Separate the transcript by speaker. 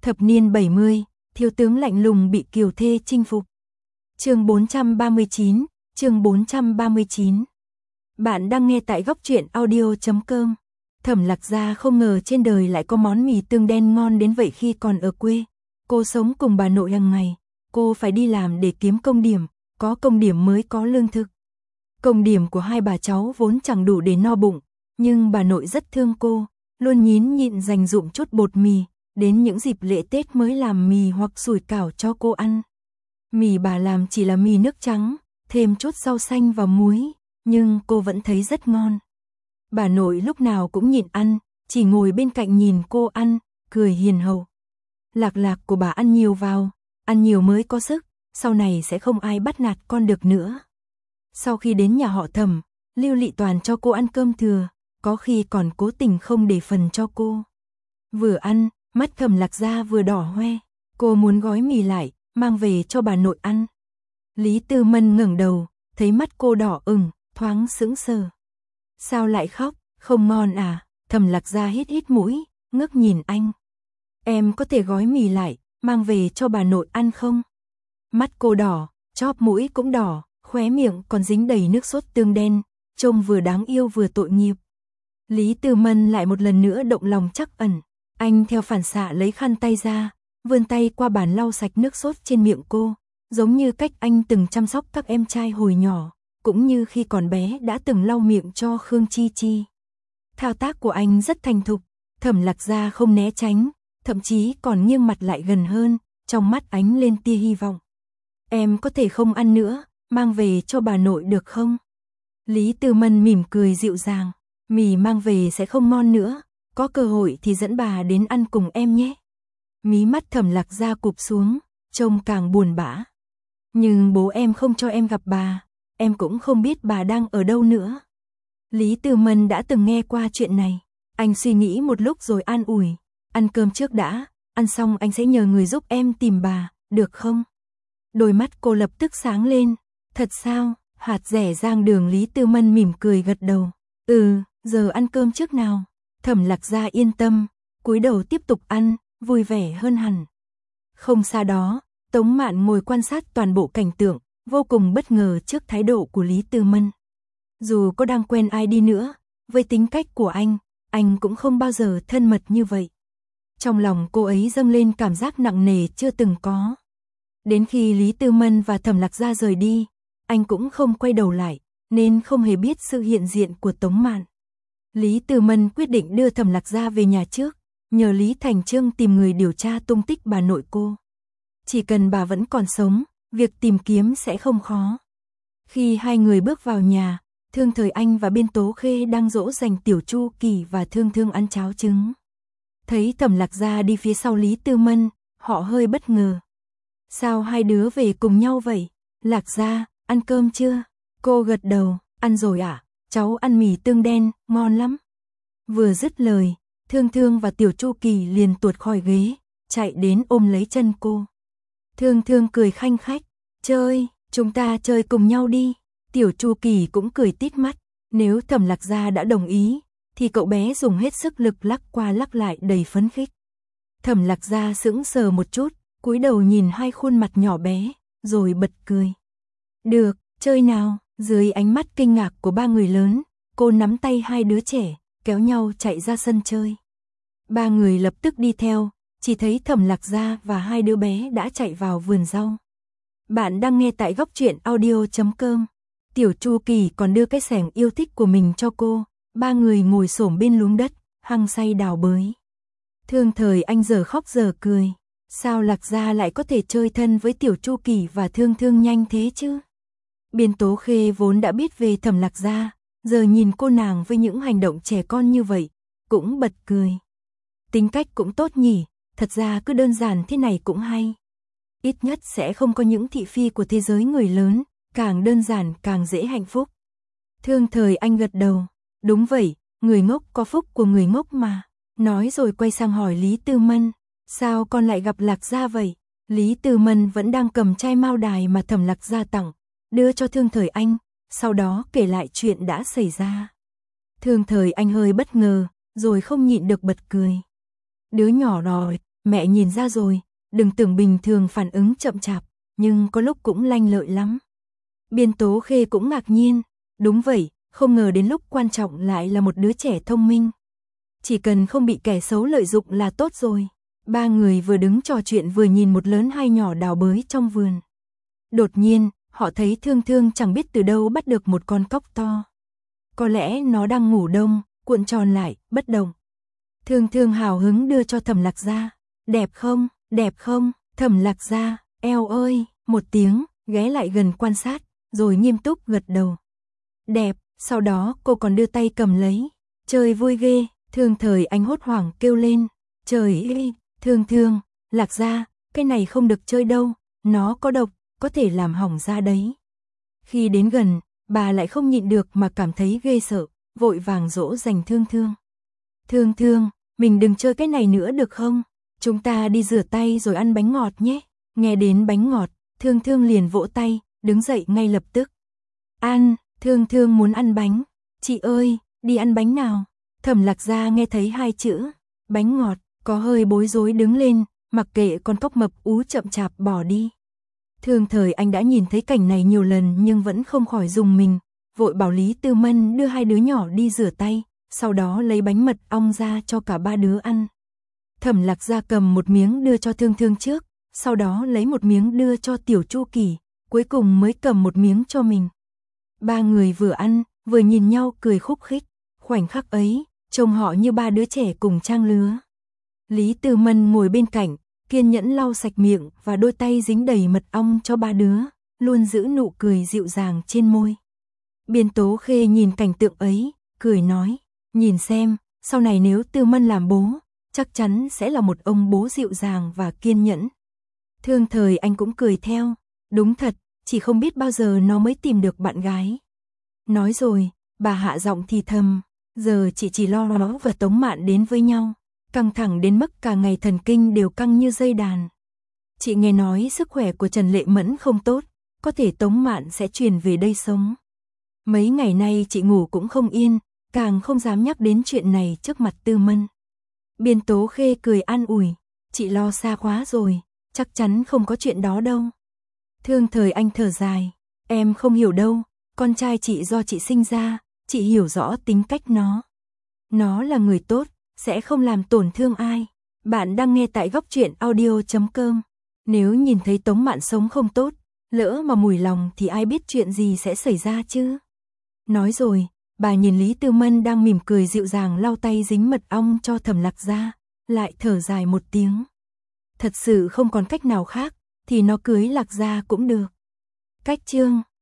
Speaker 1: Thập niên 70, thiếu tướng lạnh lùng bị kiều thê chinh phục. Chương 439, chương 439. Bạn đang nghe tại góc truyện audio.com. Thẩm Lạc Gia không ngờ trên đời lại có món mì tương đen ngon đến vậy. Khi còn ở quê, cô sống cùng bà nội hàng ngày, cô phải đi làm để kiếm công điểm, có công điểm mới có lương thực. Công điểm của hai bà cháu vốn chẳng đủ để no bụng, nhưng bà nội rất thương cô, luôn nhín nhịn dành dụm chút bột mì, đến những dịp lễ Tết mới làm mì hoặc sủi cảo cho cô ăn. Mì bà làm chỉ là mì nước trắng, thêm chút rau xanh và muối, nhưng cô vẫn thấy rất ngon. Bà nội lúc nào cũng nhịn ăn, chỉ ngồi bên cạnh nhìn cô ăn, cười hiền hậu. Lạc Lạc của bà ăn nhiều vào, ăn nhiều mới có sức, sau này sẽ không ai bắt nạt con được nữa. Sau khi đến nhà họ Thẩm, Lưu Lị toàn cho cô ăn cơm thừa, có khi còn cố tình không để phần cho cô. Vừa ăn, mắt Thẩm Lạc Gia vừa đỏ hoe, cô muốn gói mì lại, mang về cho bà nội ăn. Lý Tư Mân ngẩng đầu, thấy mắt cô đỏ ửng, thoáng sững sờ. Sao lại khóc, không ngon à? Thẩm Lạc Gia hít hít mũi, ngước nhìn anh. Em có thể gói mì lại, mang về cho bà nội ăn không? Mắt cô đỏ, chóp mũi cũng đỏ, khóe miệng còn dính đầy nước sốt tương đen, trông vừa đáng yêu vừa tội nghiệp. Lý Tư Mân lại một lần nữa động lòng trắc ẩn, anh theo phản xạ lấy khăn tay ra, vươn tay qua bàn lau sạch nước sốt trên miệng cô, giống như cách anh từng chăm sóc các em trai hồi nhỏ, cũng như khi còn bé đã từng lau miệng cho Khương Chi Chi. Thao tác của anh rất thành thục, Thẩm Lạc Gia không né tránh, thậm chí còn nghiêng mặt lại gần hơn, trong mắt ánh lên tia hy vọng. Em có thể không ăn nữa, mang về cho bà nội được không? Lý Tư Mân mỉm cười dịu dàng, mì mang về sẽ không ngon nữa, có cơ hội thì dẫn bà đến ăn cùng em nhé. Mí mắt Thẩm Lạc Gia cụp xuống, trông càng buồn bã. Nhưng bố em không cho em gặp bà, em cũng không biết bà đang ở đâu nữa. Lý Tư Mân đã từng nghe qua chuyện này, anh suy nghĩ một lúc rồi an ủi, ăn cơm trước đã, ăn xong anh sẽ nhờ người giúp em tìm bà, được không? Đôi mắt cô lập tức sáng lên, thật sao? Hạt rẻ rang đường. Lý Tư Mân mỉm cười gật đầu, giờ ăn cơm trước nào. Thẩm Lạc Gia yên tâm, cúi đầu tiếp tục ăn, vui vẻ hơn hẳn. Không xa đó, Tống Mạn ngồi quan sát toàn bộ cảnh tượng, vô cùng bất ngờ trước thái độ của Lý Tư Mân. Dù có đang quen ai đi nữa, với tính cách của anh cũng không bao giờ thân mật như vậy. Trong lòng cô ấy dâng lên cảm giác nặng nề chưa từng có. Đến khi Lý Tư Mân và Thẩm Lạc Gia rời đi, anh cũng không quay đầu lại, nên không hề biết sự hiện diện của Tống Mạn. Lý Tư Mân quyết định đưa Thẩm Lạc Gia về nhà trước, nhờ Lý Thành Trương tìm người điều tra tung tích bà nội cô. Chỉ cần bà vẫn còn sống, việc tìm kiếm sẽ không khó. Khi hai người bước vào nhà, Thương Thời Anh và Biên Tố Khê đang dỗ dành Tiểu Chu Kỳ và Thương Thương ăn cháo trứng. Thấy Thẩm Lạc Gia đi phía sau Lý Tư Mân, họ hơi bất ngờ. Sao hai đứa về cùng nhau vậy? Lạc Gia, ăn cơm chưa? Cô gật đầu, ăn rồi ạ, cháu ăn mì tương đen, ngon lắm. Vừa dứt lời, Thương Thương và Tiểu Chu Kỳ liền tuột khỏi ghế, chạy đến ôm lấy chân cô. Thương Thương cười khanh khách, chơi, chúng ta chơi cùng nhau đi. Tiểu Chu Kỳ cũng cười tít mắt, nếu Thẩm Lạc Gia đã đồng ý, thì cậu bé dùng hết sức lực lắc qua lắc lại đầy phấn khích. Thẩm Lạc Gia sững sờ một chút, cúi đầu nhìn hai khuôn mặt nhỏ bé, rồi bật cười. Được, chơi nào. Dưới ánh mắt kinh ngạc của ba người lớn, cô nắm tay hai đứa trẻ, kéo nhau chạy ra sân chơi. Ba người lập tức đi theo, chỉ thấy Thẩm Lạc Gia và hai đứa bé đã chạy vào vườn rau. Bạn đang nghe tại góc truyện audio.com. Tiểu Chu Kỳ còn đưa cái xẻng yêu thích của mình cho cô, ba người ngồi xổm bên luống đất, hăng say đào bới. Thương Thời Anh giờ khóc giờ cười, sao Lạc Gia lại có thể chơi thân với Tiểu Chu Kỳ và Thương Thương nhanh thế chứ? Biên Tố Khê vốn đã biết về Thẩm Lạc Gia, giờ nhìn cô nàng với những hành động trẻ con như vậy, cũng bật cười. Tính cách cũng tốt nhỉ, thật ra cứ đơn giản thế này cũng hay. Ít nhất sẽ không có những thị phi của thế giới người lớn, càng đơn giản càng dễ hạnh phúc. Thương Thời Anh gật đầu, đúng vậy, người ngốc có phúc của người ngốc mà. Nói rồi quay sang hỏi Lý Tư Mân, sao con lại gặp Lạc Gia vậy? Lý Tư Mân vẫn đang cầm chai mao đài mà Thẩm Lạc Gia tặng, đưa cho Thương Thời Anh, sau đó kể lại chuyện đã xảy ra. Thương Thời Anh hơi bất ngờ, rồi không nhịn được bật cười. Đứa nhỏ rồi, Mẹ nhìn ra rồi, đừng tưởng bình thường phản ứng chậm chạp, nhưng có lúc cũng lanh lợi lắm. Biên Tố Khê cũng ngạc nhiên, đúng vậy, không ngờ đến lúc quan trọng lại là một đứa trẻ thông minh. Chỉ cần không bị kẻ xấu lợi dụng là tốt rồi. Ba người vừa đứng trò chuyện vừa nhìn một lớn hai nhỏ đào bới trong vườn. Đột nhiên, họ thấy Thương Thương chẳng biết từ đâu bắt được một con cóc to. Có lẽ nó đang ngủ đông, cuộn tròn lại, bất động. Thương Thương hào hứng đưa cho Thẩm Lạc Gia. Đẹp không, đẹp không, Thẩm Lạc Gia, eo ơi, một tiếng, ghé lại gần quan sát, rồi nghiêm túc gật đầu. Đẹp, sau đó cô còn đưa tay cầm lấy. Trời vui ghê, Thương Thời Anh hốt hoảng kêu lên. Trời ơi, Thương Thương, Lạc Gia, cái này không được chơi đâu, nó có độc, có thể làm hỏng da đấy. Khi đến gần, bà lại không nhịn được mà cảm thấy ghê sợ, vội vàng dỗ dành Thương Thương. Thương Thương, mình đừng chơi cái này nữa được không? Chúng ta đi rửa tay rồi ăn bánh ngọt nhé. Nghe đến bánh ngọt, Thương Thương liền vỗ tay, đứng dậy ngay lập tức. Ăn, Thương Thương muốn ăn bánh. Chị ơi, đi ăn bánh nào? Thẩm Lạc Gia nghe thấy hai chữ, bánh ngọt, có hơi bối rối đứng lên, mặc kệ con cóc mập ú chậm chạp bỏ đi. Thương Thời Anh đã nhìn thấy cảnh này nhiều lần nhưng vẫn không khỏi rùng mình, vội bảo Lý Tư Mân đưa hai đứa nhỏ đi rửa tay, sau đó lấy bánh mật ong ra cho cả ba đứa ăn. Thẩm Lạc Gia cầm một miếng đưa cho Thương Thương trước, sau đó lấy một miếng đưa cho Tiểu Chu Kỳ, cuối cùng mới cầm một miếng cho mình. Ba người vừa ăn, vừa nhìn nhau cười khúc khích, khoảnh khắc ấy, trông họ như ba đứa trẻ cùng trang lứa. Lý Tư Mân ngồi bên cạnh, kiên nhẫn lau sạch miệng và đôi tay dính đầy mật ong cho ba đứa, luôn giữ nụ cười dịu dàng trên môi. Biên Tố Khê nhìn cảnh tượng ấy, cười nói, nhìn xem, sau này nếu Tư Mân làm bố, chắc chắn sẽ là một ông bố dịu dàng và kiên nhẫn. Thương Thời Anh cũng cười theo, đúng thật, chỉ không biết bao giờ nó mới tìm được bạn gái. Nói rồi, bà hạ giọng thì thầm, giờ chị chỉ lo nó và Tống Mạn đến với nhau, căng thẳng đến mức cả ngày thần kinh đều căng như dây đàn. Chị nghe nói sức khỏe của Trần Lệ Mẫn không tốt, có thể Tống Mạn sẽ chuyển về đây sống. Mấy ngày nay chị ngủ cũng không yên, càng không dám nhắc đến chuyện này trước mặt Tư Mân. Biên Tố Khê cười an ủi, chị lo xa quá rồi, chắc chắn không có chuyện đó đâu. Thương Thời Anh thở dài, em không hiểu đâu, con trai chị do chị sinh ra, chị hiểu rõ tính cách nó. Nó là người tốt, sẽ không làm tổn thương ai. Bạn đang nghe tại góc truyện audio.com. Nếu nhìn thấy Tống Mạn sống không tốt, lỡ mà mùi lòng thì ai biết chuyện gì sẽ xảy ra chứ. Nói rồi, bà nhìn Lý Tư Mân đang mỉm cười dịu dàng lau tay dính mật ong cho Thẩm Lạc Gia, lại thở dài một tiếng. Thật sự không còn cách nào khác, thì nó cưới Lạc Gia cũng được. Cách chương